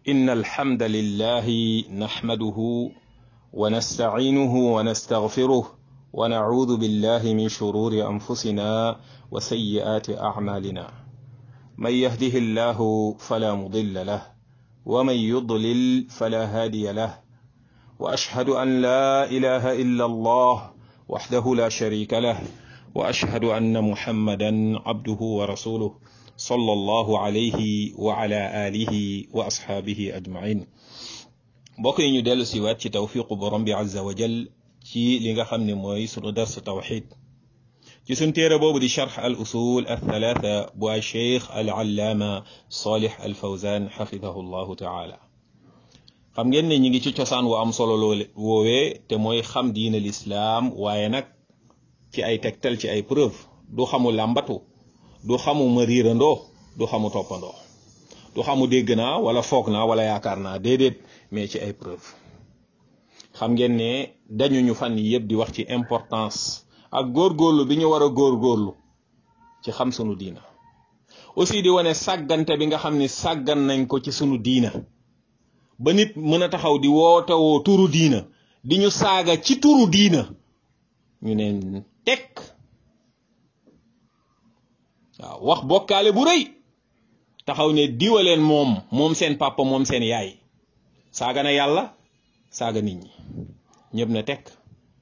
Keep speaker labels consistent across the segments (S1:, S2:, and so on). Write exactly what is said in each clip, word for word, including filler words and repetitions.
S1: إن الحمد لله نحمده ونستعينه ونستغفره ونعوذ بالله من شرور أنفسنا وسيئات أعمالنا من يهده الله فلا مضل له ومن يضلل فلا هادي له وأشهد أن لا إله إلا الله وحده لا شريك له وأشهد أن محمدا عبده ورسوله صلى الله عليه وعلى آله وأصحابه أجمعين mbokk yi ñu dellu si waat ci tawfiqu borom bi azza wa jal ci li nga xam ne mooy sunu dars tawxid ci sunu téere boobu di charx al usul al thalatha bu ay cheikh al allaama salih al fawzan xafidahu llahu taala xam ngeen ne ñi ngi ci cosaan wu am solo loole woowee te mooy xam diin al islaam waaye nag ci ay tegtal ci ay preuve du xamu làmbatu du xamu ma riirandoo du xamu toppandoo du xamu dégg naa wala foog naa wala yaakaar naa déedéet mais ci ay preuve xam ngeen ne dañu ñu fan yëpp di wax ci importance ak góorgóorlu bi ñu war a góorgóorlu ci xam sunu diina aussi di wane sàggante bi nga xam ni sàggan nañ ko ci sunu diina ba nit mën a taxaw di wootewoo turu diina di ñu saaga ci turu diina ñu ne tekk waaw wax bokkaale bu rëy taxaw ne diwaleen moom moom seen papa moom seen yaay saaga na yàlla saaga nit ñi ñëpp na tekk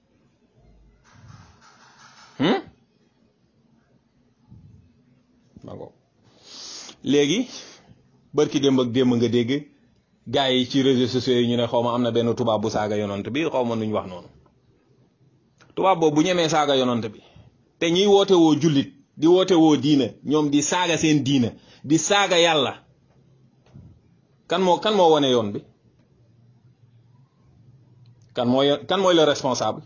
S1: léegi barki démb ak démb nga dégg gars yi ci réseaux sociaux yi ñu ne xaw ma am na benn tubaab bu saaga yonant bi xaw ma nuñ wax noonu tubaab boobu bu ñemee saaga yonant bi te ñiy woote woo jullit di woote woo diina ñoom di saaga seen diina di saaga yàlla kan moo kan moo wane yoon bi kan mooy kan mooy le responsable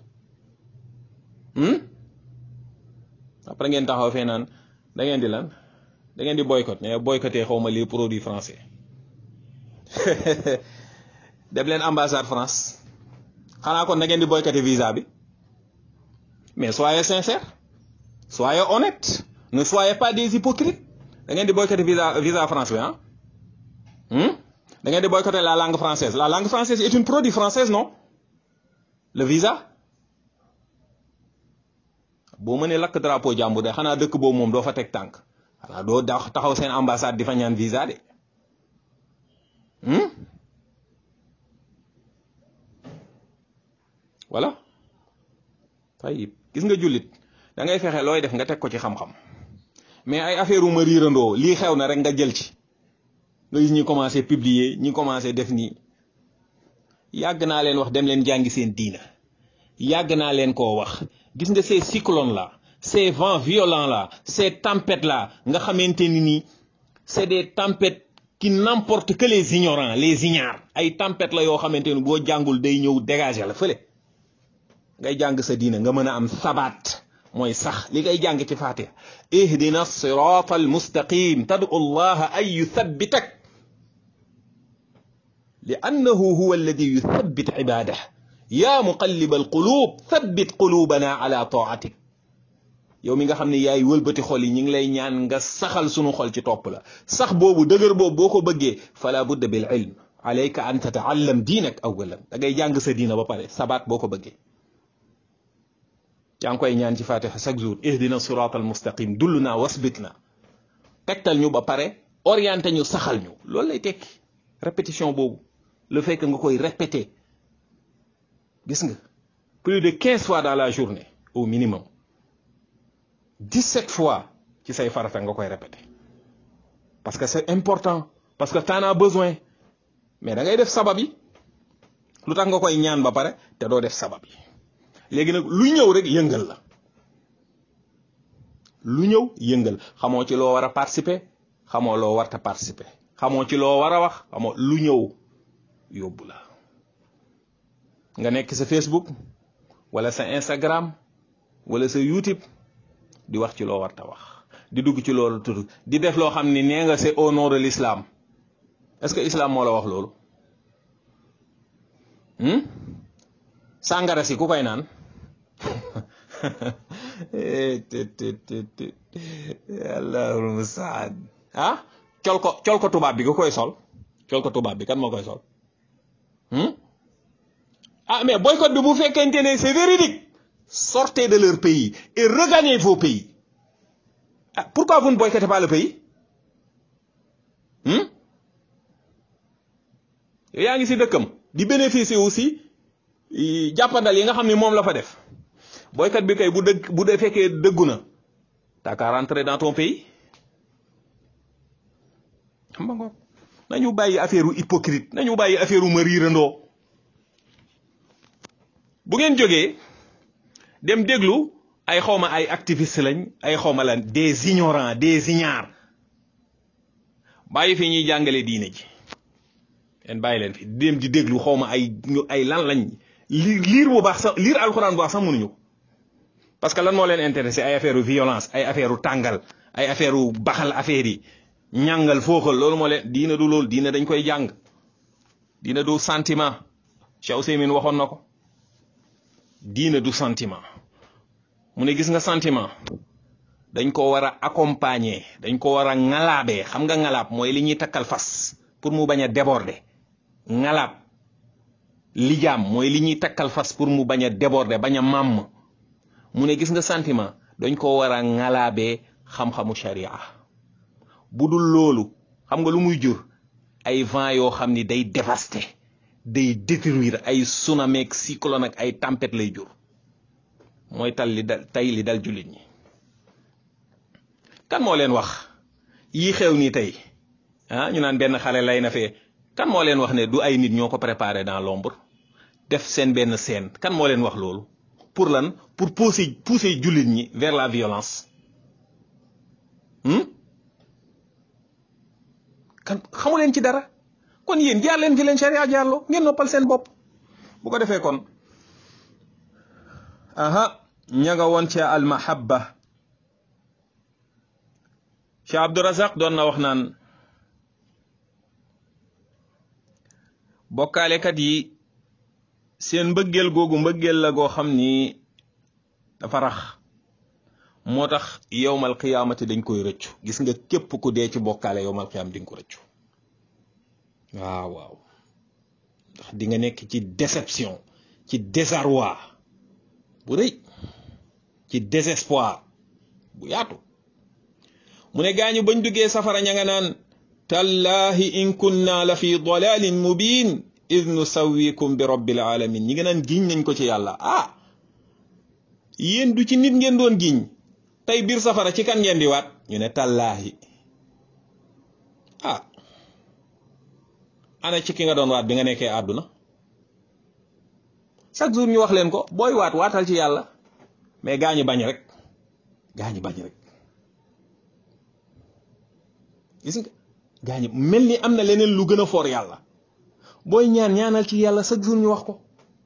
S1: après ngeen taxaw fee naan da ngeen di lan da ngeen di boycott mais boycotté xaw ma les produits français dem leen ambassade France xanaa kon da ngeen di boycotté visa bi mais soyez sincère soyez honnête ne soyez pas des hypocrites da ngeen di boycotté visa visa France bi ah da ngeen di boycotté la langue française la langue française est une produit française non le visa boo mënee lakk drapeau jàmbur de xanaa dëkk boobu moom doo fa teg tànk xanaa doo da taxaw seen ambassade di fa ñaan visa de voilà tayib gis nga jullit da ngay fexe looy def nga teg ko ci xam-xam mais ay affaire uma riirandoo lii xew na rek nga jël ci nga gis ñi commencé publier ñi commencé def nii yàgg naa leen wax dem leen jàngi seen diina yàgg naa leen koo wax gis nga ces cyclones là ces vents violents là ces tempêtes là nga xamante ni nii c'est des tempêtes qui n'emportent que les ignorants les ignares ay tempêtes la yoo xamante ni boo jàngul day ñëw dégager la fële ngay jàng sa diina nga mën a am sabaat mooy sax li ngay jàng ci Fatiha ihdina sirata al mustaqim tad'u allaha an yuthabbitak li annahu huwa alladi yuthabbit ibadah ya muqallib al qulub thabbit qulubana ala ta'atik yow mi nga xam ne yaay wëlbati xol yi ñu ngi lay ñaan nga saxal sunu xol ci topp la sax boobu dëgër boobu boo ko bëggee fala budda bil ilm alayka an tata'allam diinak awalan da ngay jàng sa diina ba pare sabaat boo ko bëggee yaa ngi koy ñaan ci Fatiha chaque jour ihdina sirata al mustaqim dulluna wasbitna tegtal ñu ba pare orienté ñu saxal ñu loolu lay tekki répétition boobu le fait que nga koy répéter gis nga plus de quinze fois dans la journée au minimum dix-sept fois ci say farata nga koy répéter parce que c'est important parce que t'en as besoin mais da ngay def sabab yi lu tax nga koy ñaan ba pare te doo def sabab yi léegi nag lu ñëw rek yëngal la lu ñëw yëngal xamoo ci loo war a participer xamoo loo warta participer xamoo ci loo war a wax xamoo lu ñëw yóbbu la nga nekk sa Facebook wala sa Instagram wala sa YouTube di wax ci loo warta wax di dugg ci loolu tudd di def loo xam ni nee nga c'est au nom de l'islam est-ce que islam moo la wax loolu sàngara si ku koy naan allahul mustaan ah col ko col ko tubaab bi nga koy sol col ko tubaab bi kan moo koy sol ah mais boycott bi bu fekkente ne c'est véridique sortez de leur pays et regagnez vos pays ah pourquoi vous ne boycottez pas le pays yow yaa ngi si dëkkam di bénéficier aussi jàppandal yi nga xam ne moom la fa def boycott bi kay bu dëgg bu dee fekkee dëggu na t'as qu'à rentrer dans ton pays xam nga ko nañu bàyyi affaire u hypocrite nañu bàyyi affaire u ma riirandoo bu ngeen jógee dem déglu ay xawma ay activistes lañ ay xawma lan des ignorants des ignares bàyyi fi ñuy jàngale diine ji en bàyyi leen fi dem di déglu xawma ay ay lan lañ liir liir bu baax sax liir alxuraan bu baax sax mënuñu ko parce que lan moo leen intéressé ay affaire u violence ay affaire u tàngal ay affaire u baxal affaire yi ñàngal fooxal loolu moo leen diina du loolu diina dañ koy jàng diina du sentiment Cheikh Ousseymine waxoon na ko diina du sentiment mu ne gis nga sentiment dañ ko war a accompagner dañ ko war a ŋalaabee xam nga ŋalaab mooy li ñuy takkal fas pour mu bañ a déborder ŋalaab lijaam mooy li ñuy takkal fas pour mu bañ a déborder bañ a màmm mu ne gis nga sentiment dañ ko war a ŋalaabee xam-xamu sharia bu dul loolu xam nga lu muy jur ay vent yoo xam ni day dévaster day détruire ay tsunami ak cyclone ak ay tempête lay jur mooy tal li dal tey li dal jullit ñi kan moo leen wax yii xew nii tey ah ñu naan benn xale lay na fee kan moo leen wax ne du ay nit ñoo ko préparé dans l'ombre def seen benn scène kan moo leen wax loolu pour lan pour pousser pousser jullit ñi vers la violence kan xamu leen ci dara kon yéen jaar leen fi leen sharia jaarloo ngeen noppal seen bopp bu ko defee kon aha ña nga woon ca al mahabba Cheikh Abdourazaq doon na wax naan bokkaalekat yi seen mbëggeel googu mbëggeel la goo xam ni dafa rax moo tax yowmal qiyaamati dañ koy rëccu gis nga képp ku dee ci bokkaale yowmal qiyaam di nga ko rëccu waaw waaw ndax di nga nekk ci déception ci désarroi bu rëy ci désespoir bu yaatu mu ne gaañu bañ duggee safara ña nga naan tallahi in kunna la fi dalalin mubin id nusawwikum bi rabbil alamin ñi nga naan giñ nañ ko ci yàlla ah yéen du ci nit ngeen doon giñ tey biir safara ci kan ngeen di waat ñu ne tallahi ah ana ci ki nga doon waat bi nga nekkee àdduna chaque jour ñu wax leen ko booy waat waatal ci yàlla mais gaañu bañ rek gaañu bañ rek gis nga gaañu mel ni am na leneen lu gën a foor yàlla booy ñaan ñaanal ci yàlla chaque jour ñu wax ko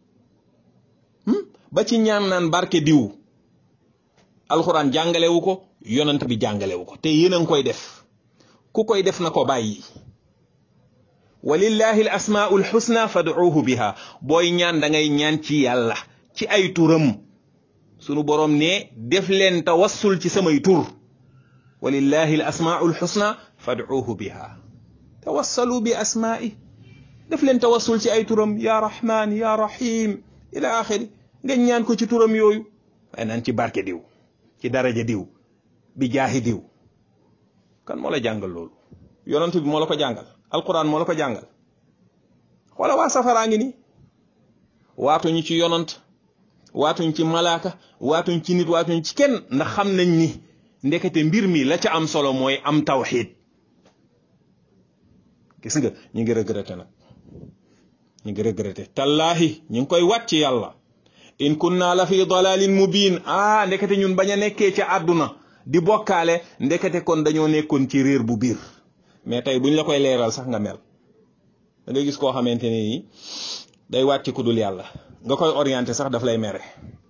S1: ba ci ñaan naan barke diw alxuraan jàngalewu ko yonent bi jàngalewu ko te yéen a ngi koy def ku koy def na ko bàyyi walillahi al asmaul husna fad'uuhu biha booy ñaan da ngay ñaan ci yàlla ci ay turam sunu borom ne def leen tawassul ci samay tur walillahi al asmaul husna fad'uuhu biha tawassalu bi asma'i def leen tawassul ci ay turam ya rahman ya rahim ila axiri nga ñaan ko ci turam yooyu ay naan ci barke diw ci daraja diw bi jaahi diw kan moo la jàngal loolu yonent bi moo la ko jàngal alquran moo la ko jàngal xoola waa safaraa ngi ni waatuñu ci yonent waatuñ ci malaaka waatuñ ci nit waatuñ ci kenn ndax xam nañ ni ndekete mbir mi la ca am solo mooy am tawxiid gis nga ñu ngi regretté nag ñu ngi regretté tallaahi ñu ngi koy wat ci yàlla in kunna la fi dalalin mubin ah ndekete ñun bañ a nekkee ci àdduna di bokkaale ndekete kon dañoo nekkoon ci réer bu biir mais tey buñ la koy leeral sax nga mel da ngay gis koo xamante ne nii day waat ci ku dul yàlla nga koy orienté sax daf lay mere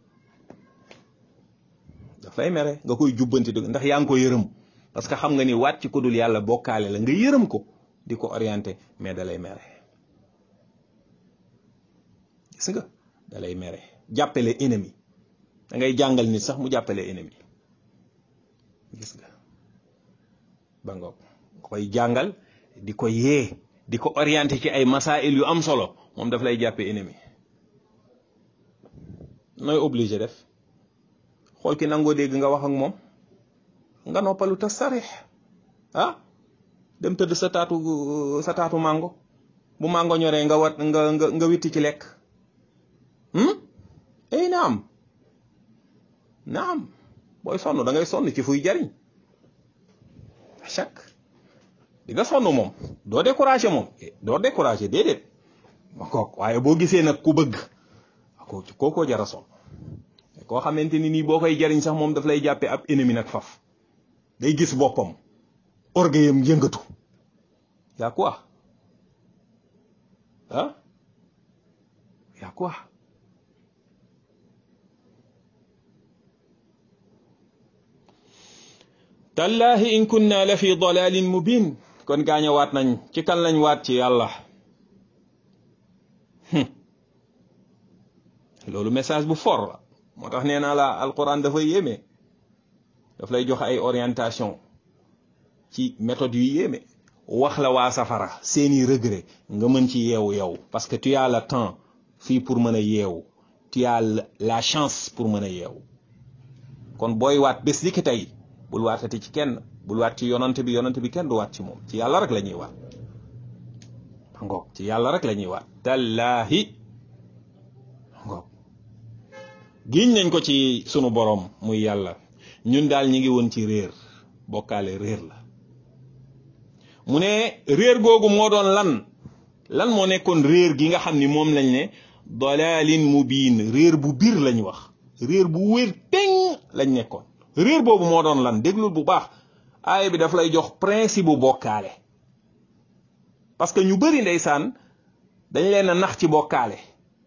S1: daf lay mere nga koy jubbanti ndax yaa ngi ko yërëm parce que xam nga ni waat ci ku dul yàlla bokkaale la nga yërëm ko di ko orienté mais da lay mere gis nga da lay mere jàppale ennemi da ngay jàngal nit sax mu jàppale ennemi gis nga ba ngoog koy jàngal di ko yee di ko orienté ci ay masail yu am solo moom daf lay jàppe ennemi. nooy obligé def xool ki nangoo dégg nga wax ak moom nga noppalu tas sarix ah dem tëdd sa taatu sa taatu mango bu mango ñoree nga wat nga nga nga witti ci lekk ay naam naam booy sonn da ngay sonn ci fuy jariñ à chaque di nga sonn moom doo découragé moom doo découragé déedéet ma kook waaye boo gisee nag ku bëgg ko kookoo jara sonn koo xamante ni nii boo koy jariñ sax moom daf lay jàppee ab ennemi nag faf day gis boppam orgueilam yëngatu yaa quoi ah yaa quoi tallahi in kunna la fi dalalin mubin kon gaaña waat nañ ci kan lañ waat ci yàlla loolu message bu fort la moo tax nee naa la alquran dafa yéeme daf lay jox ay orientation ci méthode yu yéeme wax la waa safara seeni regret nga mën ci yeewu yow parce que tu as le temps fii pour mën a yeewu tu as la chance pour mën a yeewu kon booy waat bés li ki tey bul waatati ci kenn bul waat ci yonante bi yonante bi kenn du waat ci moom ci yàlla rek la ñuy waat ngoog ci yàlla rek la ñuy waat tallaahi ngoog giñ nañ ko ci sunu borom muy yàlla ñun daal ñi ngi woon ci réer bokkaale réer la mu ne réer googu moo doon lan lan moo nekkoon réer gi nga xam ni moom lañ ne dalalin mubiin réer bu biir lañ wax réer bu wér teng lañ nekkoon réer boobu moo doon lan déglul bu baax aaya bi daf lay jox principe bu bokkaale parce que ñu bari ndeysaan dañ leen a nax ci bokkaale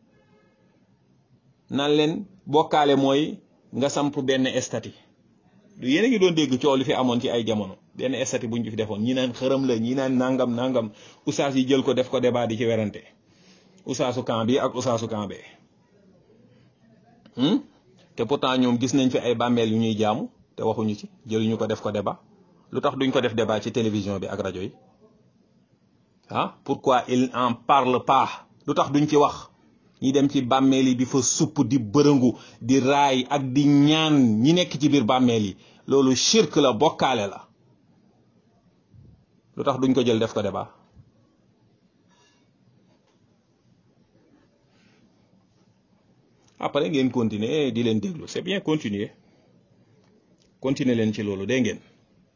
S1: nan leen bokkaale mooy nga samp benn estati du yéen a ngi doon dégg coow li fi amoon ci ay jamono benn estati buñ ci fi defoon ñi naan xërëm la ñi naan nangam nangam oustaz yi jël ko def ko débat di ci werante oustaasu camp bi ak oustaasu camp bee te pourtant ñoom gis nañ fi ay bàmmeel yu ñuy jaamu te waxuñu ci jëluñu ko def ko débat lu tax duñ ko def débat ci télévision bi ak rajo yi ah pourquoi il en parle pas lu tax duñ ci wax ñi dem ci bàmmeel yi di fa supp di bërëngu di raay ak di ñaan ñi nekk ci biir bàmmeel yi loolu shirk la bokkaale la lu tax duñ ko jël def ko débat après ngeen continuer di leen déglu c'est bien continuer continuer leen ci loolu dégg ngeen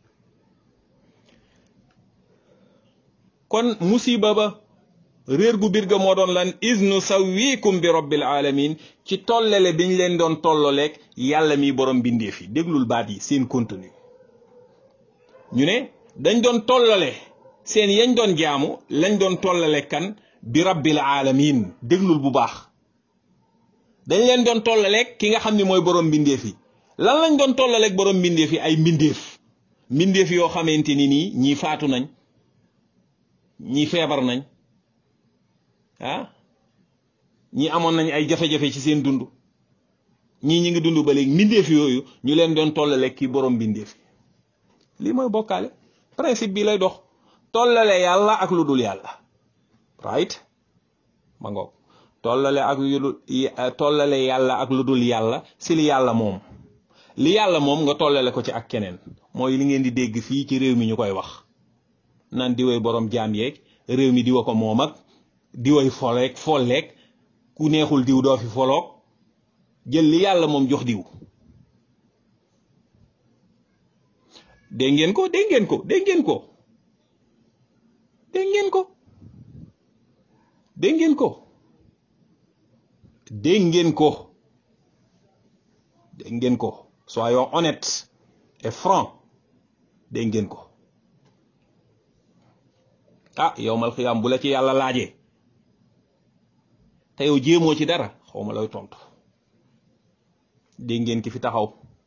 S1: kon musiba ba réer gu bir ga moo doon lan iznu sawikum bi rabbil alamin ci tollale biñ leen doon tolloleeg yàlla mi borom bindeef yi déglul baat yi seen contenu ñu ne dañ doon tollale seen yañ doon jaamu lañ doon tollale kan bi rabbil alamin déglul bu baax dañ leen doon tollaleeg ki nga xam ni mooy borom bindeef yi lan lañ doon tollaleeg borom bindeef yi ay mbindeef mbindeef yoo xamante ni nii ñii faatu nañ ñii feebar nañ ah ñii amoon nañ ay jafe-jafe ci seen dund ñii ñi ngi dund ba léegi mbindeef yooyu ñu leen doon tollaleeg ki borom mbindeef yi lii mooy bokkaale principe bi lay dox tollale yàlla ak lu dul yàlla right ma ngoog tollale ak lu tollale yàlla ak lu dul yàlla si li yàlla moom li yàlla moom nga tollale ko ci ak keneen mooy li ngeen di dégg fii ci réew mi ñu koy wax naan di way borom jaam yeeg réew mi diwa ko moom ak di way foleeg folleeg ku neexul diw doo fi foloog jël li yàlla moom jox diw dégg ngeen ko dégg ngeen ko dégg ngeen ko dégg ngeen ko dégg ngeen ko dégg ngeen ko dégg ngeen ko soyons honnêtes et francs dégg ngeen ko ah yowmal xiyaam bu la ci yàlla laajee te yow jéemoo ci dara xaw ma lay tontu dégg ngeen ki fi taxaw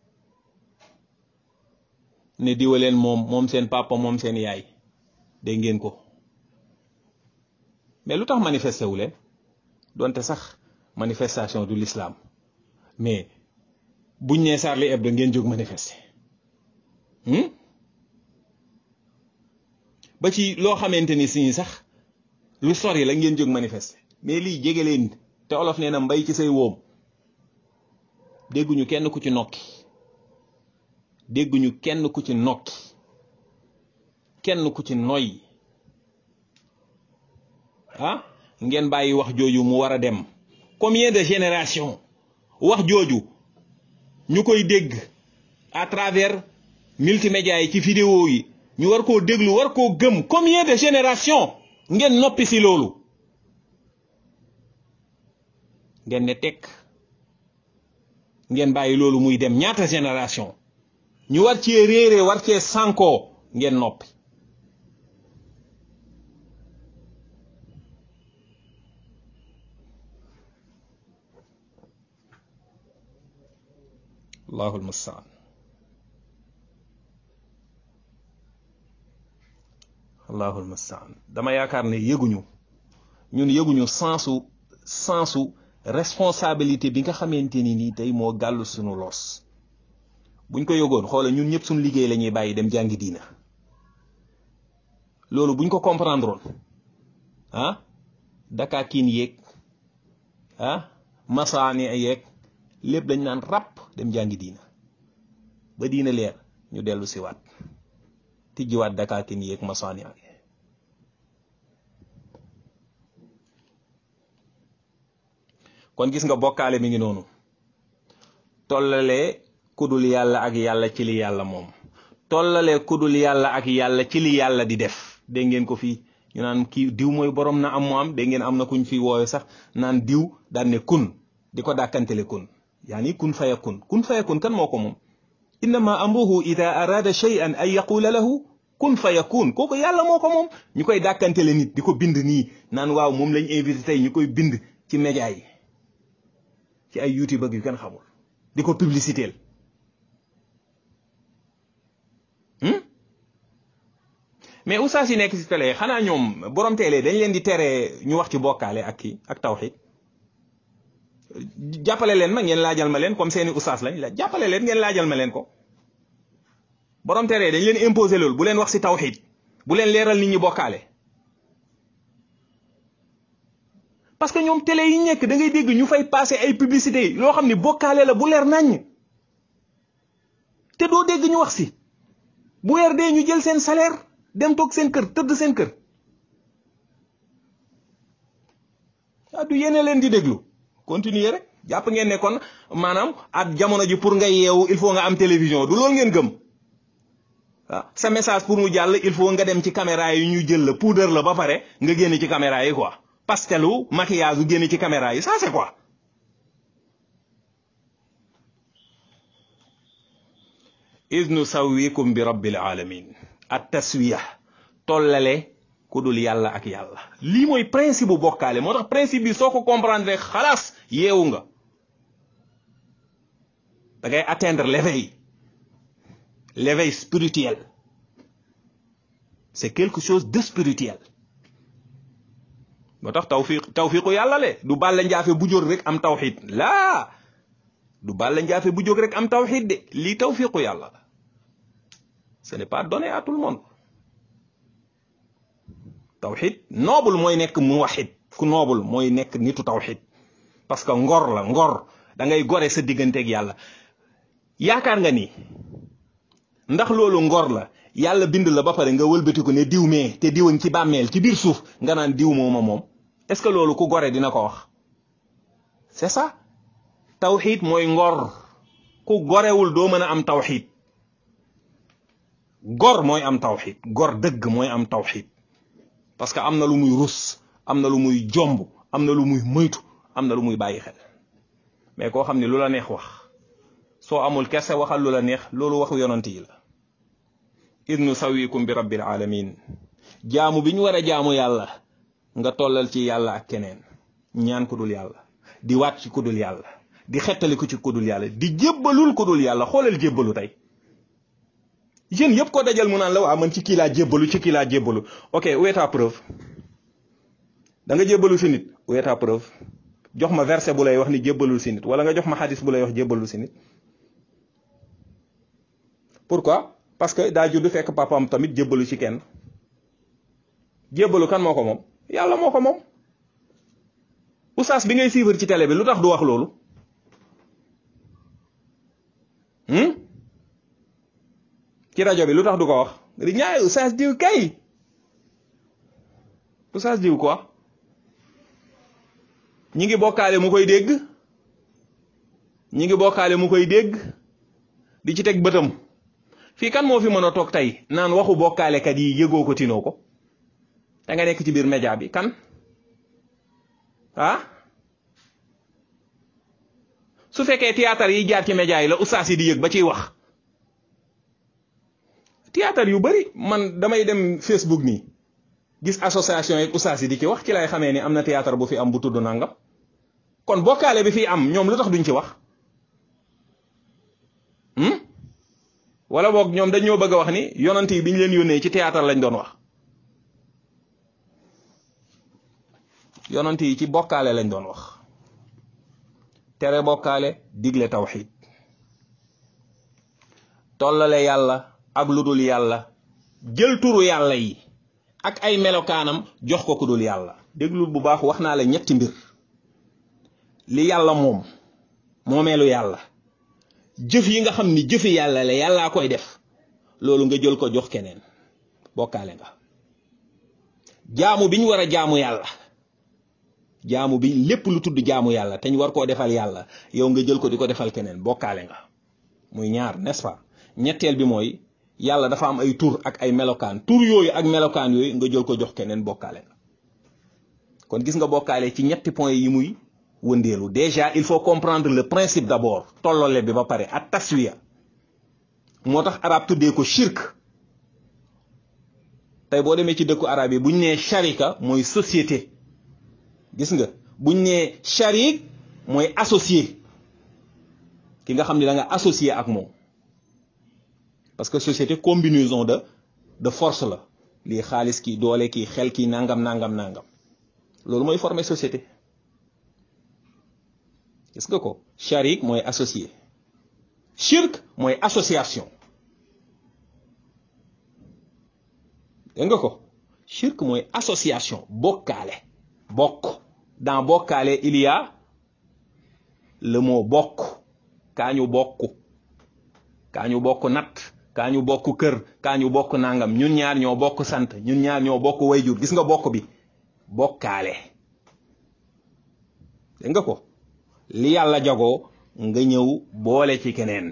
S1: ne diwaleen moom moom seen papa moom seen yaay dégg ngeen ko mais lu tax manifesté wu leen donte sax manifestation du l'islam mais buñ nee Charlie Hebdo ngeen jóg manifester ba ci loo xamante ni si sax lu sori la ngeen jóg manifester mais lii jege leen te olof nee na mbay ci say wóom. dégguñu kenn ku ci nokki dégguñu kenn ku ci nokki kenn ku ci noy ah ngeen bàyyi wax jooju mu war a dem combien de génération wax jooju ñu koy dégg à travers multimédia yi ci vidéo yi ñu war koo déglu war koo gëm combien de génération ngeen noppi si loolu ngeen ne tekk ngeen bàyyi loolu muy dem ñaata génération ñu war cee réere war cee sànkoo ngeen noppi allahul mustaan allahul mustaan dama yaakaar ne yëguñu ñun yëguñu sensu sensu responsabilité bi nga xamante ni nii tey moo gàllu suñu loos buñ ko yëgoon xoola ñun ñëpp suñu liggéey la ñuy bàyyi dem jàngi diina loolu buñ ko comprendre woon ah dakaakiin yeeg ah masaani yeeg lépp dañ naan ràpp dem jàngi diina ba diina leer ñu dellu si waat tijjiwaat dakaakiin yeeg masaani kon gis nga bokkaale mi ngi noonu tollalee kudul yàlla ak yàlla ci li yàlla moom tollalee kudul yàlla ak yàlla ci li yàlla di def dégg ngeen ko fii ñu naan kii diw mooy borom na am mu am dégg ngeen am na kuñ fi woowe sax naan diw daan ne kun di ko dàkkantele kun yaani kun fayakun kun fayakun kan moo ko moom innama amruhu ida arada shay'an an yaqula lahu kun fayakun kooku yàlla moo ko moom ñu koy dàkkantele nit di ko bind nii naan waaw moom lañ invité tey ñu koy bind ci média yi ci ay youtube ak yu kenn xamul di ko publicitéel mais oustaz yi nekk ci télé xanaa ñoom borom télé dañ leen di tere ñu wax ci bokkaale ak kii ak tawhid jàppale leen ma ngeen laajal ma leen comme seeni oustaz lañ la jàppale leen ngeen laajal ma leen ko borom télé dañ leen imposer loolu bu leen wax ci tawhid bu leen leeral nit ñi bokkaale parce que ñoom télé yi nekk da ngay dégg ñu fay passer ay publicité loo xam ni bokkaale la bu leer naññ te doo dégg ñu wax ci bu weer dee ñu jël seen salaire dem toog seen kër tëdd seen kër ah du yéene leen di déglu continuer rek jàpp ngeen ne kon maanaam ak jamono ji pour nga yeewu il faut nga am télévision du loolu ngeen gëm ah sa message pour mu jàll il faut nga dem ci caméra yi ñu jël la poudre la ba pare nga génn ci caméra yi quoi pastelu maquillage bu génn ci caméra yi ça c'est quoi iz nusawwikum bi rabbil alamin at taswiya tollale ku dul yàlla ak yàlla lii mooy principe bu bokkaale moo tax principe bi soo ko comprendre rek xalaas yeewu nga da ngay atteindre l'éveil l'éveil spirituel c'est quelque chose de spirituel moo tax tawfiq tawfiqu yàlla le du bàlla njaafe bu jóg rek am tawxid laa du bàlla njaafe bu jóg rek am tawxid de lii tawfiqu yàlla la ce n'est pas donné à tout le monde tawxid noble mooy nekk muwahid ku noble mooy nekk nitu tawxid parce que ngor la ngor da ngay gore sa digganteeg yàlla yaakaar nga ni ndax loolu ngor la yàlla bind la ba pare nga wëlbati ko ne diw mee te diwañ ci bàmmeel ci biir suuf nga naan diw mooma moom est-ce que loolu ku gore dina ko wax c'est ça tawxid mooy ngor ku gorewul doo mën a am tawxid gor mooy am tawxid gor dëgg mooy am tawxid parce que am na lu muy rus am na lu muy jomb am na lu muy moytu am na lu muy bàyyi xel mais koo xam ne lu la neex wax soo amul kese waxal lu la neex loolu waxu yonent yi la iz nusawikum bi rabbil alamin jaamu bi ñu war a jaamu yàlla nga tollal ci yàlla ak keneen ñaan ku dul yàlla di waat ci ku dul yàlla di xettali ko ci ku dul yàlla di jébbalul ku dul yàlla xoolal jébbalu tey jeunes yëpp ko dajal mu naan la waa man ci kii laa jébbalu ci kii laa jébbalu ok où est ta preuve da nga jébbalu si nit où est ta preuve jox ma verset bu lay wax ni jébbalul si nit wala nga jox ma xadis bu lay wax jébbalul si nit pourquoi parce que daa judd fekk papaam tamit jébbalu ci kenn jébbalu kan moo ko moom yàlla moo ko moom. oustaz bi ngay suivre ci télé bi lu tax du wax loolu ci rajo bi lu tax du ko wax di ñaay oustaz diw kay oustaz diw quoi ñi ngi bokkaale mu koy dégg ñi ngi bokkaale mu koy dégg di ci teg bëtam fii kan moo fi mën a toog tey naan waxu bokkaalekat yi yëgoo ko tinoo ko da nga nekk ci biir média bi kan ah su fekkee théâtre yi jaar ci média yi la oustaz yi di yëg ba ciy wax théâtre yu bari man damay dem Facebook nii gis association yi oustaz yi di ci wax ci lay xamee ni am na théâtre bu fi am bu tudd nangam kon bokkaale bi fi am ñoom lu tax duñ ci wax wala boog ñoom dañoo bëgg a wax ni yonent yi bi ñu leen yónnee ci théâtre lañ doon wax yonent yi ci bokkaale lañ doon wax tere bokkaale digle tawxiid tollale yàlla ak lu dul yàlla jël turu yàlla yi ak ay melokaanam jox ko ku dul yàlla déglul bu baax wax naa la ñetti mbir li yàlla moom moomeelu yàlla jëf yi nga xam ni jëfi yàlla la yàllaa koy def loolu nga jël ko jox keneen bokkaale nga jaamu bi ñu war a jaamu yàlla jaamu bi lépp lu tudd jaamu yàlla te ñu war koo defal yàlla yow nga jël ko di ko defal keneen bokkaale nga muy ñaar n'est-ce pas ñetteel bi mooy yàlla dafa am ay tur ak ay melokaan tur yooyu ak melokaan yooyu nga jël ko jox keneen bokkaale nga kon gis nga bokkaale ci ñetti point yi muy wëndeelu déjà il faut comprendre le principe d'abord tollole bi ba pare at taswiya moo tax arab tuddee ko shirk tey boo demee ci dëkku arab yi buñ nee sharika mooy société gis nga buñ nee sharik mooy associé ki nga xam ne da nga associé ak moom parce que société combinaison de de force la lii xaalis kii doole kii xel kii nangam nangam nangam loolu mooy former société gis nga ko sharik mooy associé shirk mooy association dégg nga ko shirk mooy association bokkaale bokk dans bokkaale il y a le mot bokk kaa ñu bokk kaa ñu bokk natt kaa ñu bokk kër kaa ñu bokk nangam ñun ñaar ñoo bokk sant ñun ñaar ñoo bokk wayjur gis nga bokk bi bokkaale dégg nga ko li yàlla jagoo nga ñëw boole ci keneen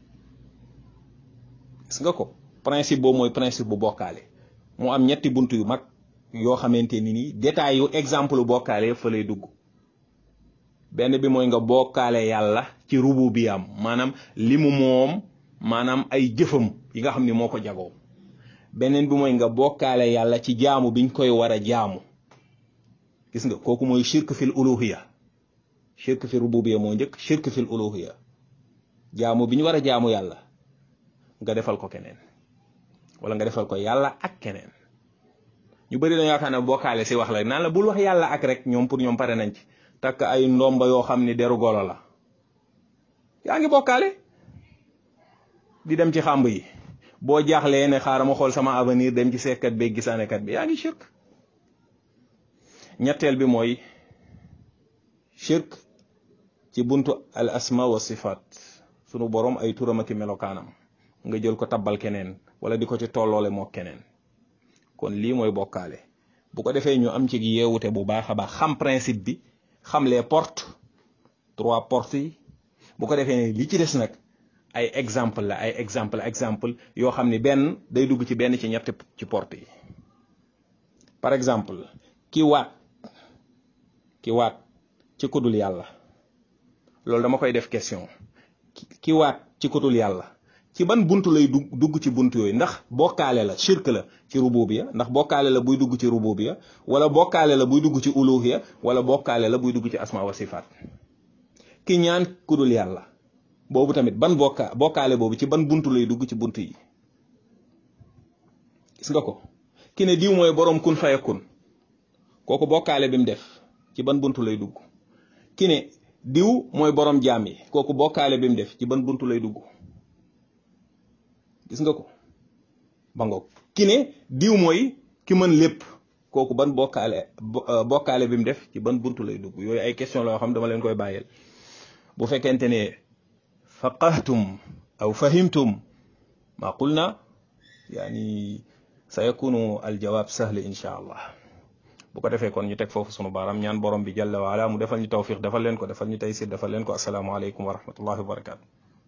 S1: gis nga ko principe boobu mooy principe bu bokkaale mu am ñetti buntu yu mag yoo xamante ni nii détail yu exemple bokkaale fa lay dugg benn bi mooy nga bokkaale yàlla ci rububiyam maanaam li mu moom maanaam ay jëfam yi nga xam ni moo ko jagoo beneen bi mooy nga bokkaale yàlla ci jaamu biñ koy war a jaamu gis nga kooku mooy shirk fil uluhiya shirk fi rububiyya moo njëkk shirk fil uluhiyya jaamu bi ñu war a jaamu yàlla nga defal ko keneen wala nga defal ko yàlla ak keneen ñu bëri dañoo yaakaar ne bokkaale si wax la naan la bul wax yàlla ak rek ñoom pour ñoom pare nañ ci takk ay ndomba yoo xam ni deru golo la yaa ngi bokkaale di dem ci xàmb yi boo jaaxlee ne xaaral ma xool sama avenir dem ci seetkat bi gisaanekat bi yaa ngi shirk ñetteel bi mooy shirk ci buntu al asma wa sifaat sunu borom ay turam ak melokaanam nga jël ko tabbal keneen wala di ko ci tolloole moo keneen kon lii mooy bokkaale bu ko defee ñu am ci yeewute bu baax a baax xam principe bi xam les portes trois portes yi bu ko defee ne li ci des nag ay exemple la ay exemple exemple yoo xam ni benn day dugg ci benn ci ñetti ci porte yi par exemple ki waat ki waat ci kudul yàlla loolu dama koy def question ki waat ci kudul yàlla ci ban buntu lay dugg dugg ci buntu yooyu ndax bokkaale la shirk la ci rububiyya ndax bokkaale la buy dugg ci rububiyya wala bokkaale la buy dugg ci uluhiyya wala bokkaale la buy dugg ci asma wa sifaat ki ñaan kudul yàlla boobu tamit ban bokka bokkaale boobu ci ban buntu lay dugg ci buntu yi gis nga ko ki ne diw mooy borom kun fayakun kooku bokkaale bi mu def ci ban buntu lay dugg ki ne diw mooy borom jaam yi kooku bokkaale bi mu def ci ban buntu lay dugg gis nga ko ba ngoog ki ne diw mooy ki mën lépp kooku ban bokkaale bokkaale bi mu def ci ban buntu lay dugg yooyu ay question la yoo xam dama leen koy bàyyeel bu fekkente ne faqahtum aw fahimtum ma qulna yani sa yakunu aljawaab sahl insha allah bu ko defee kon ñu teg foofu sunu baaraam ñaan borom bi jalla wa ala mu defal ñu tawfiq defal leen ko defal ñu taysir defal leen ko assalaamu aleykum wa rahmatullahi wa barakatu